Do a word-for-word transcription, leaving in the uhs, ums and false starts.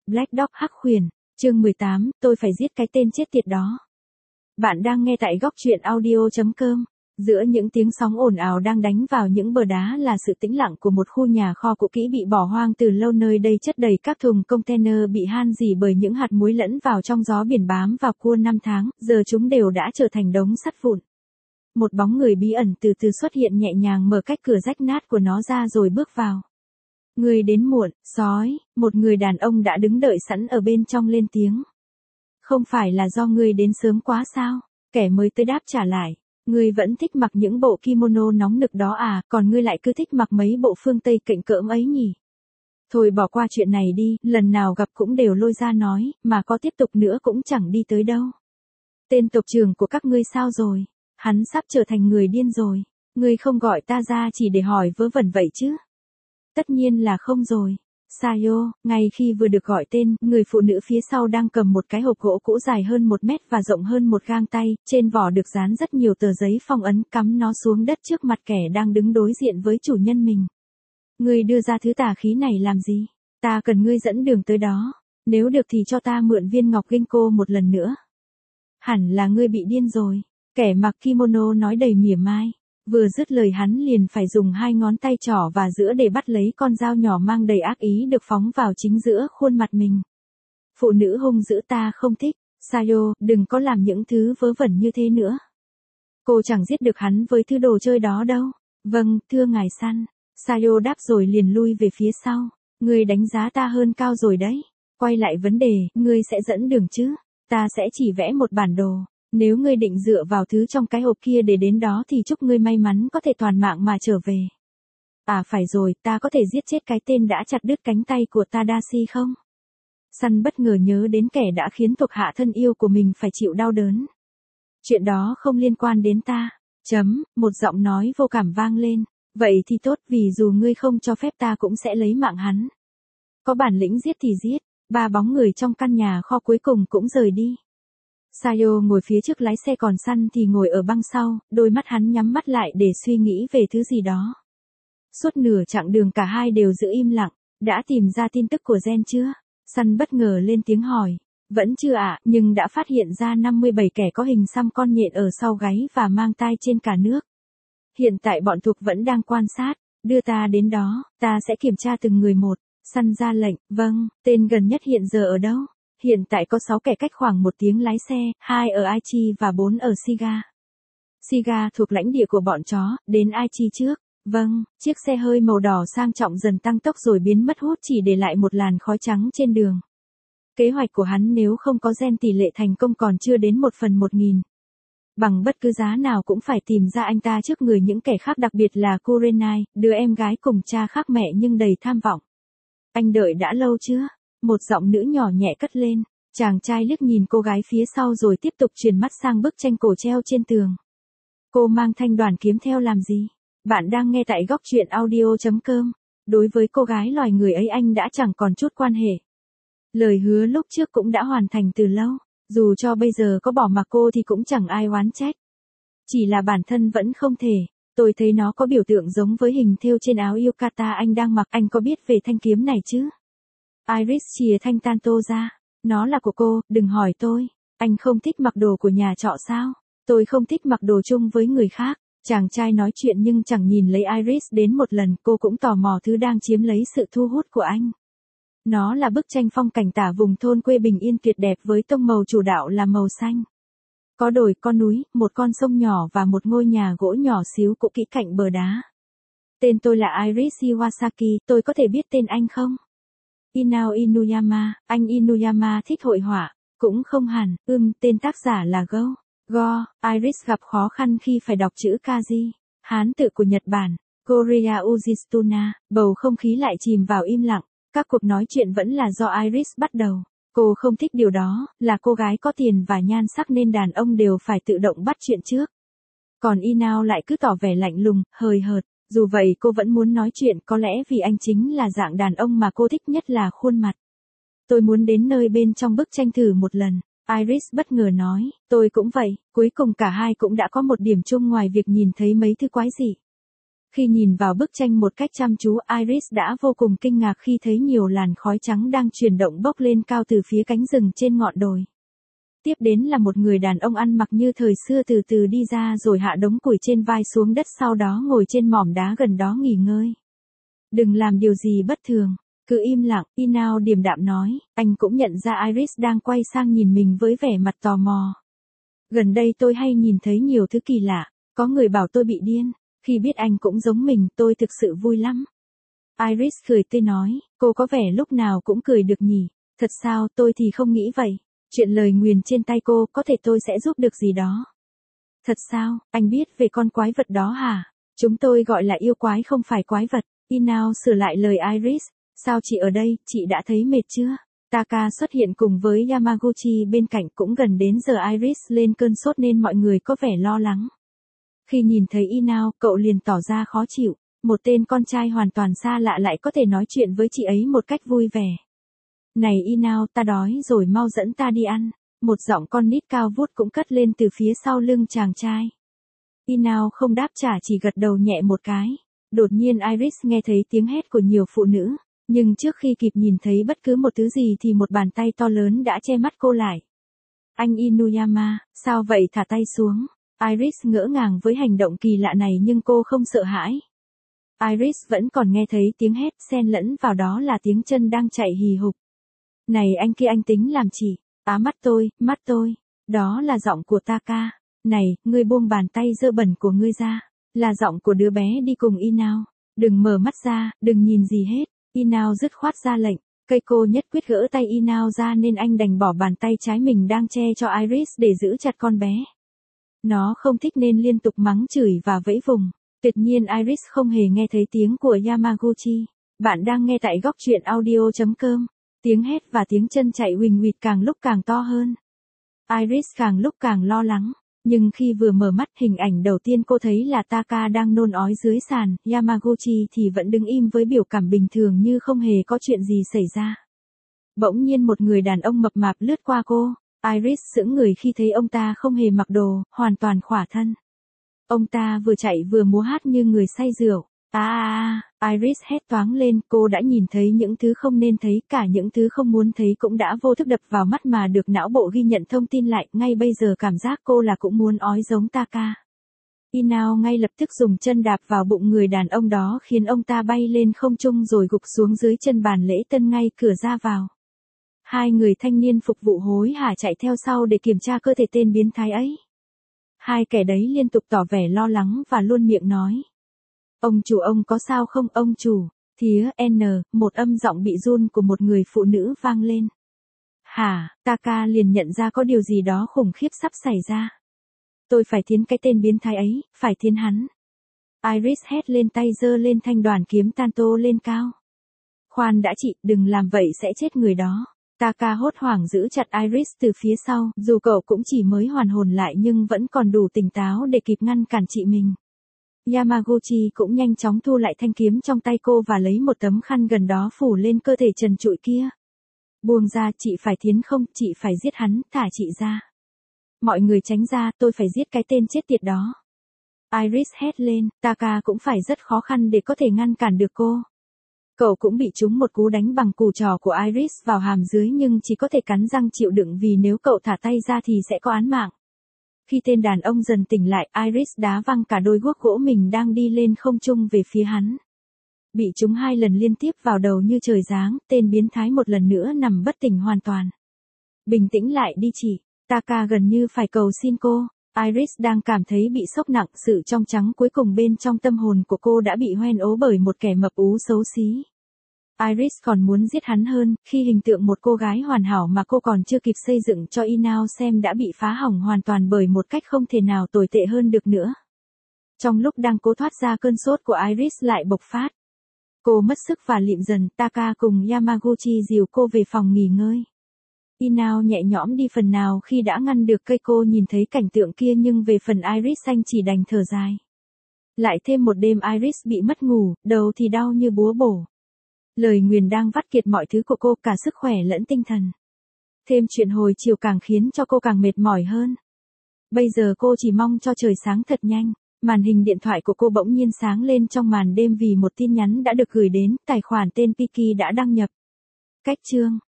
Black Dog Hắc Khuyển, chương mười tám, tôi phải giết cái tên chết tiệt đó. Bạn đang nghe tại góc truyện audio chấm com. Giữa những tiếng sóng ồn ào đang đánh vào những bờ đá là sự tĩnh lặng của một khu nhà kho cũ kỹ bị bỏ hoang từ lâu, nơi đây chất đầy các thùng container bị han rỉ bởi những hạt muối lẫn vào trong gió biển bám vào cua năm tháng, giờ chúng đều đã trở thành đống sắt vụn. Một bóng người bí ẩn từ từ xuất hiện, nhẹ nhàng mở cách cửa rách nát của nó ra rồi bước vào. Người đến muộn, sói, một người đàn ông đã đứng đợi sẵn ở bên trong lên tiếng. Không phải là do ngươi đến sớm quá sao? Kẻ mới tới đáp trả lại. Ngươi vẫn thích mặc những bộ kimono nóng nực đó à, còn ngươi lại cứ thích mặc mấy bộ phương Tây cạnh cỡm ấy nhỉ? Thôi bỏ qua chuyện này đi, lần nào gặp cũng đều lôi ra nói, mà có tiếp tục nữa cũng chẳng đi tới đâu. Tên tộc trưởng của các ngươi sao rồi? Hắn sắp trở thành người điên rồi. Ngươi không gọi ta ra chỉ để hỏi vớ vẩn vậy chứ? Tất nhiên là không rồi. Sayo, ngay khi vừa được gọi tên, người phụ nữ phía sau đang cầm một cái hộp gỗ cũ dài hơn một mét và rộng hơn một gang tay, trên vỏ được dán rất nhiều tờ giấy phong ấn, cắm nó xuống đất trước mặt kẻ đang đứng đối diện với chủ nhân mình. Ngươi đưa ra thứ tà khí này làm gì? Ta cần ngươi dẫn đường tới đó. Nếu được thì cho ta mượn viên ngọc Ginkgo một lần nữa. Hẳn là ngươi bị điên rồi. Kẻ mặc kimono nói đầy mỉa mai. Vừa dứt lời hắn liền phải dùng hai ngón tay trỏ và giữa để bắt lấy con dao nhỏ mang đầy ác ý được phóng vào chính giữa khuôn mặt mình. Phụ nữ hung dữ ta không thích. Sayo, đừng có làm những thứ vớ vẩn như thế nữa. Cô chẳng giết được hắn với thứ đồ chơi đó đâu. Vâng, thưa ngài săn. Sayo đáp rồi liền lui về phía sau. Ngươi đánh giá ta hơn cao rồi đấy. Quay lại vấn đề, ngươi sẽ dẫn đường chứ? Ta sẽ chỉ vẽ một bản đồ. Nếu ngươi định dựa vào thứ trong cái hộp kia để đến đó thì chúc ngươi may mắn có thể toàn mạng mà trở về. À phải rồi, ta có thể giết chết cái tên đã chặt đứt cánh tay của Tadashi không? Săn bất ngờ nhớ đến kẻ đã khiến thuộc hạ thân yêu của mình phải chịu đau đớn. Chuyện đó không liên quan đến ta. Chấm, một giọng nói vô cảm vang lên. Vậy thì tốt, vì dù ngươi không cho phép ta cũng sẽ lấy mạng hắn. Có bản lĩnh giết thì giết. Ba bóng người trong căn nhà kho cuối cùng cũng rời đi. Sayo ngồi phía trước lái xe, còn Săn thì ngồi ở băng sau, đôi mắt hắn nhắm mắt lại để suy nghĩ về thứ gì đó. Suốt nửa chặng đường cả hai đều giữ im lặng. Đã tìm ra tin tức của Gen chưa? Săn bất ngờ lên tiếng hỏi. Vẫn chưa ạ, nhưng đã phát hiện ra năm mươi bảy kẻ có hình xăm con nhện ở sau gáy và mang tai trên cả nước. Hiện tại bọn thuộc vẫn đang quan sát. Đưa ta đến đó, ta sẽ kiểm tra từng người một. Săn ra lệnh. Vâng, tên gần nhất hiện giờ ở đâu? Hiện tại có sáu kẻ cách khoảng một tiếng lái xe, hai ở Aichi và bốn ở Shiga. Shiga thuộc lãnh địa của bọn chó, đến Aichi trước. Vâng, chiếc xe hơi màu đỏ sang trọng dần tăng tốc rồi biến mất hút, chỉ để lại một làn khói trắng trên đường. Kế hoạch của hắn nếu không có Gen tỷ lệ thành công còn chưa đến một phần một nghìn. Bằng bất cứ giá nào cũng phải tìm ra anh ta trước người những kẻ khác, đặc biệt là Kurenai, đứa em gái cùng cha khác mẹ nhưng đầy tham vọng. Anh đợi đã lâu chưa? Một giọng nữ nhỏ nhẹ cất lên. Chàng trai liếc nhìn cô gái phía sau rồi tiếp tục chuyển mắt sang bức tranh cổ treo trên tường. Cô mang thanh đoàn kiếm theo làm gì? Bạn đang nghe tại góc truyện audio chấm com. Đối với cô gái loài người ấy anh đã chẳng còn chút quan hệ. Lời hứa lúc trước cũng đã hoàn thành từ lâu. Dù cho bây giờ có bỏ mặc cô thì cũng chẳng ai oán trách. Chỉ là bản thân vẫn không thể. Tôi thấy nó có biểu tượng giống với hình thêu trên áo yukata anh đang mặc. Anh có biết về thanh kiếm này chứ? Iris chìa thanh tanto ra. Nó là của cô, đừng hỏi tôi. Anh không thích mặc đồ của nhà trọ sao? Tôi không thích mặc đồ chung với người khác. Chàng trai nói chuyện nhưng chẳng nhìn lấy Iris đến một lần, cô cũng tò mò thứ đang chiếm lấy sự thu hút của anh. Nó là bức tranh phong cảnh tả vùng thôn quê bình yên tuyệt đẹp với tông màu chủ đạo là màu xanh. Có đồi, có núi, một con sông nhỏ và một ngôi nhà gỗ nhỏ xíu cũ kỹ cạnh bờ đá. Tên tôi là Iris Iwasaki, tôi có thể biết tên anh không? Inao Inuyama, anh Inuyama thích hội họa, cũng không hẳn, ưm, tên tác giả là Go. Go, Iris gặp khó khăn khi phải đọc chữ kanji, Hán tự của Nhật Bản, Korea Ujitsuna, bầu không khí lại chìm vào im lặng, các cuộc nói chuyện vẫn là do Iris bắt đầu. Cô không thích điều đó, là cô gái có tiền và nhan sắc nên đàn ông đều phải tự động bắt chuyện trước. Còn Inao lại cứ tỏ vẻ lạnh lùng, hời hợt. Dù vậy cô vẫn muốn nói chuyện, có lẽ vì anh chính là dạng đàn ông mà cô thích nhất là khuôn mặt. Tôi muốn đến nơi bên trong bức tranh thử một lần. Iris bất ngờ nói, tôi cũng vậy. Cuối cùng cả hai cũng đã có một điểm chung ngoài việc nhìn thấy mấy thứ quái dị. Khi nhìn vào bức tranh một cách chăm chú, Iris đã vô cùng kinh ngạc khi thấy nhiều làn khói trắng đang chuyển động bốc lên cao từ phía cánh rừng trên ngọn đồi. Tiếp đến là một người đàn ông ăn mặc như thời xưa từ từ đi ra rồi hạ đống củi trên vai xuống đất, sau đó ngồi trên mỏm đá gần đó nghỉ ngơi. Đừng làm điều gì bất thường, cứ im lặng, Inao điềm đạm nói. Anh cũng nhận ra Iris đang quay sang nhìn mình với vẻ mặt tò mò. Gần đây tôi hay nhìn thấy nhiều thứ kỳ lạ, có người bảo tôi bị điên. Khi biết anh cũng giống mình, tôi thực sự vui lắm. Iris cười tươi nói, cô có vẻ lúc nào cũng cười được nhỉ. Thật sao, tôi thì không nghĩ vậy. Chuyện lời nguyền trên tay cô, có thể tôi sẽ giúp được gì đó. Thật sao, anh biết về con quái vật đó hả? Chúng tôi gọi là yêu quái không phải quái vật. Inao sửa lại lời Iris. Sao chị ở đây, chị đã thấy mệt chưa? Taka xuất hiện cùng với Yamaguchi bên cạnh, cũng gần đến giờ Iris lên cơn sốt nên mọi người có vẻ lo lắng. Khi nhìn thấy Inao, cậu liền tỏ ra khó chịu. Một tên con trai hoàn toàn xa lạ lại có thể nói chuyện với chị ấy một cách vui vẻ. Này Inao, ta đói rồi, mau dẫn ta đi ăn. Một giọng con nít cao vút cũng cất lên từ phía sau lưng chàng trai. Inao không đáp trả, chỉ gật đầu nhẹ một cái. Đột nhiên Iris nghe thấy tiếng hét của nhiều phụ nữ. Nhưng trước khi kịp nhìn thấy bất cứ một thứ gì thì một bàn tay to lớn đã che mắt cô lại. Anh Inuyama, sao vậy, thả tay xuống. Iris ngỡ ngàng với hành động kỳ lạ này nhưng cô không sợ hãi. Iris vẫn còn nghe thấy tiếng hét, xen lẫn vào đó là tiếng chân đang chạy hì hục. Này anh kia, anh tính làm chị. Á, mắt tôi, mắt tôi. Đó là giọng của Taka. Này, ngươi buông bàn tay dơ bẩn của ngươi ra. Là giọng của đứa bé đi cùng Inao. Đừng mở mắt ra, đừng nhìn gì hết. Inao dứt khoát ra lệnh. Keiko nhất quyết gỡ tay Inao ra nên anh đành bỏ bàn tay trái mình đang che cho Iris để giữ chặt con bé. Nó không thích nên liên tục mắng chửi và vẫy vùng. Tuyệt nhiên Iris không hề nghe thấy tiếng của Yamaguchi. Bạn đang nghe tại góc truyện audio chấm com. Tiếng hét và tiếng chân chạy huỳnh huỵch càng lúc càng to hơn. Iris càng lúc càng lo lắng. Nhưng khi vừa mở mắt, hình ảnh đầu tiên cô thấy là Taka đang nôn ói dưới sàn. Yamaguchi thì vẫn đứng im với biểu cảm bình thường như không hề có chuyện gì xảy ra. Bỗng nhiên một người đàn ông mập mạp lướt qua cô. Iris sững người khi thấy ông ta không hề mặc đồ, hoàn toàn khỏa thân. Ông ta vừa chạy vừa múa hát như người say rượu. À, à, à, Iris hét toáng lên, cô đã nhìn thấy những thứ không nên thấy, cả những thứ không muốn thấy cũng đã vô thức đập vào mắt mà được não bộ ghi nhận thông tin lại, ngay bây giờ cảm giác cô là cũng muốn ói giống Taka. Inao ngay lập tức dùng chân đạp vào bụng người đàn ông đó khiến ông ta bay lên không trung rồi gục xuống dưới chân bàn lễ tân ngay cửa ra vào. Hai người thanh niên phục vụ hối hả chạy theo sau để kiểm tra cơ thể tên biến thái ấy. Hai kẻ đấy liên tục tỏ vẻ lo lắng và luôn miệng nói. Ông chủ, ông có sao không ông chủ? Thía N, một âm giọng bị run của một người phụ nữ vang lên. Hả, Taka liền nhận ra có điều gì đó khủng khiếp sắp xảy ra. Tôi phải thiến cái tên biến thái ấy, phải thiến hắn. Iris hét lên, tay giơ lên thanh đoàn kiếm Tanto lên cao. Khoan đã chị, đừng làm vậy sẽ chết người đó. Taka hốt hoảng giữ chặt Iris từ phía sau, dù cậu cũng chỉ mới hoàn hồn lại nhưng vẫn còn đủ tỉnh táo để kịp ngăn cản chị mình. Yamaguchi cũng nhanh chóng thu lại thanh kiếm trong tay cô và lấy một tấm khăn gần đó phủ lên cơ thể trần trụi kia. Buông ra, chị phải thiến không, chị phải giết hắn, thả chị ra. Mọi người tránh ra, tôi phải giết cái tên chết tiệt đó. Iris hét lên, Taka cũng phải rất khó khăn để có thể ngăn cản được cô. Cậu cũng bị trúng một cú đánh bằng củ trò của Iris vào hàm dưới nhưng chỉ có thể cắn răng chịu đựng vì nếu cậu thả tay ra thì sẽ có án mạng. Khi tên đàn ông dần tỉnh lại, Iris đá văng cả đôi guốc gỗ mình đang đi lên không trung về phía hắn. Bị trúng hai lần liên tiếp vào đầu như trời giáng, tên biến thái một lần nữa nằm bất tỉnh hoàn toàn. Bình tĩnh lại đi chị, Taka gần như phải cầu xin cô. Iris đang cảm thấy bị sốc nặng, sự trong trắng cuối cùng bên trong tâm hồn của cô đã bị hoen ố bởi một kẻ mập ú xấu xí. Iris còn muốn giết hắn hơn, khi hình tượng một cô gái hoàn hảo mà cô còn chưa kịp xây dựng cho Inao xem đã bị phá hỏng hoàn toàn bởi một cách không thể nào tồi tệ hơn được nữa. Trong lúc đang cố thoát ra cơn sốt của Iris lại bộc phát. Cô mất sức và lịm dần, Taka cùng Yamaguchi dìu cô về phòng nghỉ ngơi. Inao nhẹ nhõm đi phần nào khi đã ngăn được Keiko nhìn thấy cảnh tượng kia nhưng về phần Iris anh chỉ đành thở dài. Lại thêm một đêm Iris bị mất ngủ, đầu thì đau như búa bổ. Lời nguyền đang vắt kiệt mọi thứ của cô, cả sức khỏe lẫn tinh thần. Thêm chuyện hồi chiều càng khiến cho cô càng mệt mỏi hơn. Bây giờ cô chỉ mong cho trời sáng thật nhanh. Màn hình điện thoại của cô bỗng nhiên sáng lên trong màn đêm vì một tin nhắn đã được gửi đến, tài khoản tên Piki đã đăng nhập. Cách chương